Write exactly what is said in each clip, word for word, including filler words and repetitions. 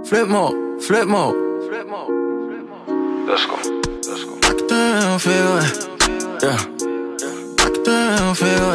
Flip mode, flip mode, flip mode, flip mode. Let's go, let's go. Knock it down, feel it. Yeah, knock it down, feel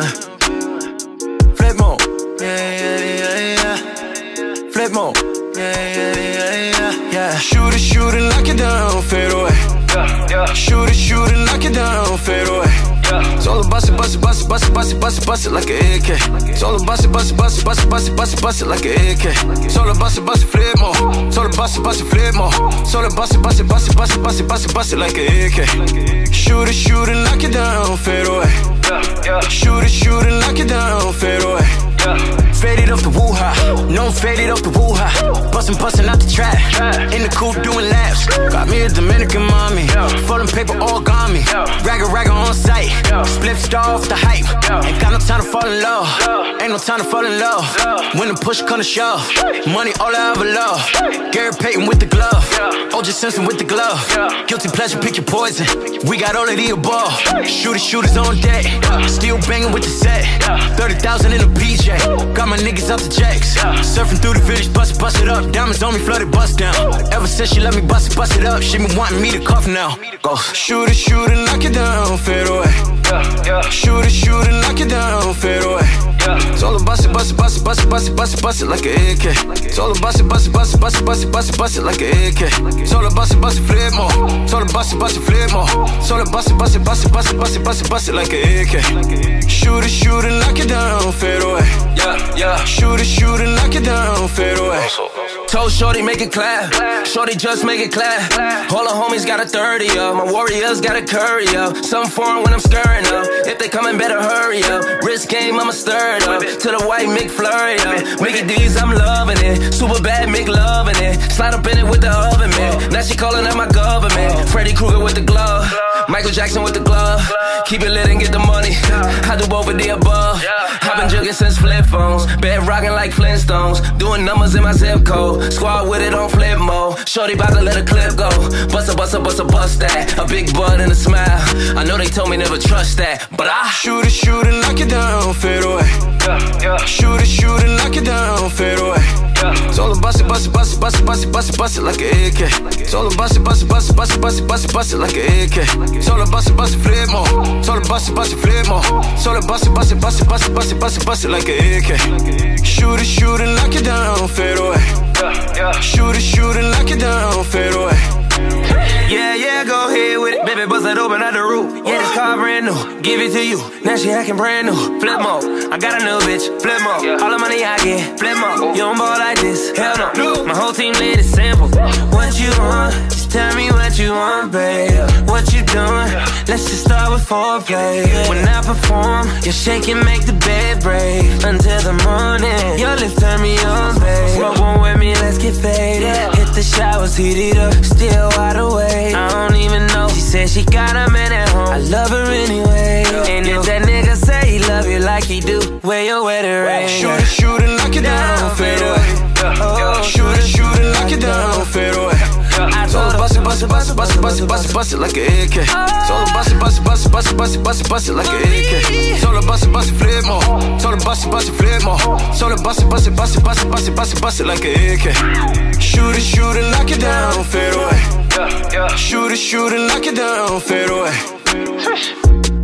it. Flip mode, yeah, yeah, yeah, yeah. Flip mode, yeah, yeah, yeah, yeah, yeah. Shoot it, shoot it, knock it down, fade away. Yeah, yeah. Shoot it, shoot it, knock it down, fade away. It's all about it, bust it, bust it, bust it, bust it, bust it, bust it like an A K. It's all about it, bust it, bust it, bust it, bust it, bust it, bust it like an A K. It's all about it, bust it, flip more. It's all about it, bust it, flip more. It's all about it, bust it, bust it, bust it, bust it, bust it, bust it like an A K. Shoot it, shoot it, knock it down, fade away. Shoot it, shoot it, knock it down, fade away. Faded off the woo-ha, no I'm faded off the woo-ha. Bustin', bustin' out the trap, in the coupe doing laps. Got me a Dominican mommy, folding paper all got me. Ragga, ragga on sight, split star off the hype. Ain't got no time to fall in love, ain't no time to fall in love. When the push come to shove, money all I ever love. Gary Payton with the glove, O J Simpson with the glove. Guilty pleasure, pick your poison, we got all of the above. Shooters, shooters on deck, still banging with the set. Thirty thousand in a P J, got my niggas out the jacks. Surfing through the village, bust it, bust it up. Diamonds on me, flooded, bust down. Ever since she let me bust it, bust it up, she been wanting me to cuff now. Go. Shoot it, shoot it, knock it down, fade away. Shoot it, shoot it, knock it down, fade away. It's all about it, bust it, bust it, bust it, bust it, bust it, bust it like an A K. It's all about it, bust it, bust it, bust it, bust it, bust it, bust it like an A K. It's all about it, bust it, flip more. It's all about it, bust it, flip more. It's all about it, bust it, bust it, bust it, bust it, bust it, bust it like an A K. Shoot it, shoot it, knock it down, fade away. Yeah, yeah. Shoot it, shoot it, knock it down, fade away. Told Shorty make it clap, Shorty just make it clap. All the homies got a thirty up, my warriors got a curry up. Something foreign when I'm stirring up, if they coming better hurry up. Wrist game I'ma stir it up, to the white McFlurry up. Mickey D's I'm loving it, super bad Mick loving it. Slide up in it with the oven man, now she calling out my government. Freddy Krueger with the glove, Michael Jackson with the glove. Keep it lit and get the money, I do both of the above. I've been jugging since flip phones, bed rocking like Flintstones. Doing numbers in my zip code, squad with it on flip mode. Shorty bout to let a clip go, bust a bust a bust a bust that. A big butt and a smile, I know they told me never trust that, but I shoot it, shoot it, knock it down, fade away. Shoot it, shoot it, knock it down, fade away. It's all about it, bust it, bust it, bust it, bust it, bust it, bust it like an A K. It's all about it, bust it, bust it, bust it, bust it, bust it, bust it like an A K. It's all about it, bust it, flip more. It's all about it, bust it, flip more. It's all about it, bust it, bust it, bust it, bust it, bust it, bust it like an A K. Shoot it, shoot it, knock it down, fade away. Shoot it, shoot it, knock it down, fade away. Yeah, yeah, go ahead with it, baby, bust it open out the roof. Yeah, this car brand new, give it to you, now she acting brand new. Flip mode, I got a new bitch, flip mode. All the money I get, flip mode. You don't ball like this, hell no. My whole team made it simple. What you want, just tell me what you want, babe. What you doing, let's just start with foreplay. When I perform, you shake and make the bed break. Until the morning, your lips turn me on, babe. Smoke one with me, let's get faded. Hit the showers, heat it up, still wide awake. I don't even know, she said she got a man at home, I love her anyway. And if that nigga say he love you like he do, wear your wedding ring. Shoot it, shoot it, knock it down, fade away. Shoot it, shoot it, knock it down, fade away. It's all about it, bust it, bust it, bust it, bust it, bust it, bust it like an A K. It's all about it, bust it, bust it, bust it, bust it, bust it, bust it like an A K. It's all about it, bust it, flip more. It's all about it, bust it, flip more. It's all about it, bust it, bust it, bust it, bust it, bust it, bust it like an A K. Shoot it, shoot it, knock it down, fade away. Shoot it, shoot it, knock it down, fade away.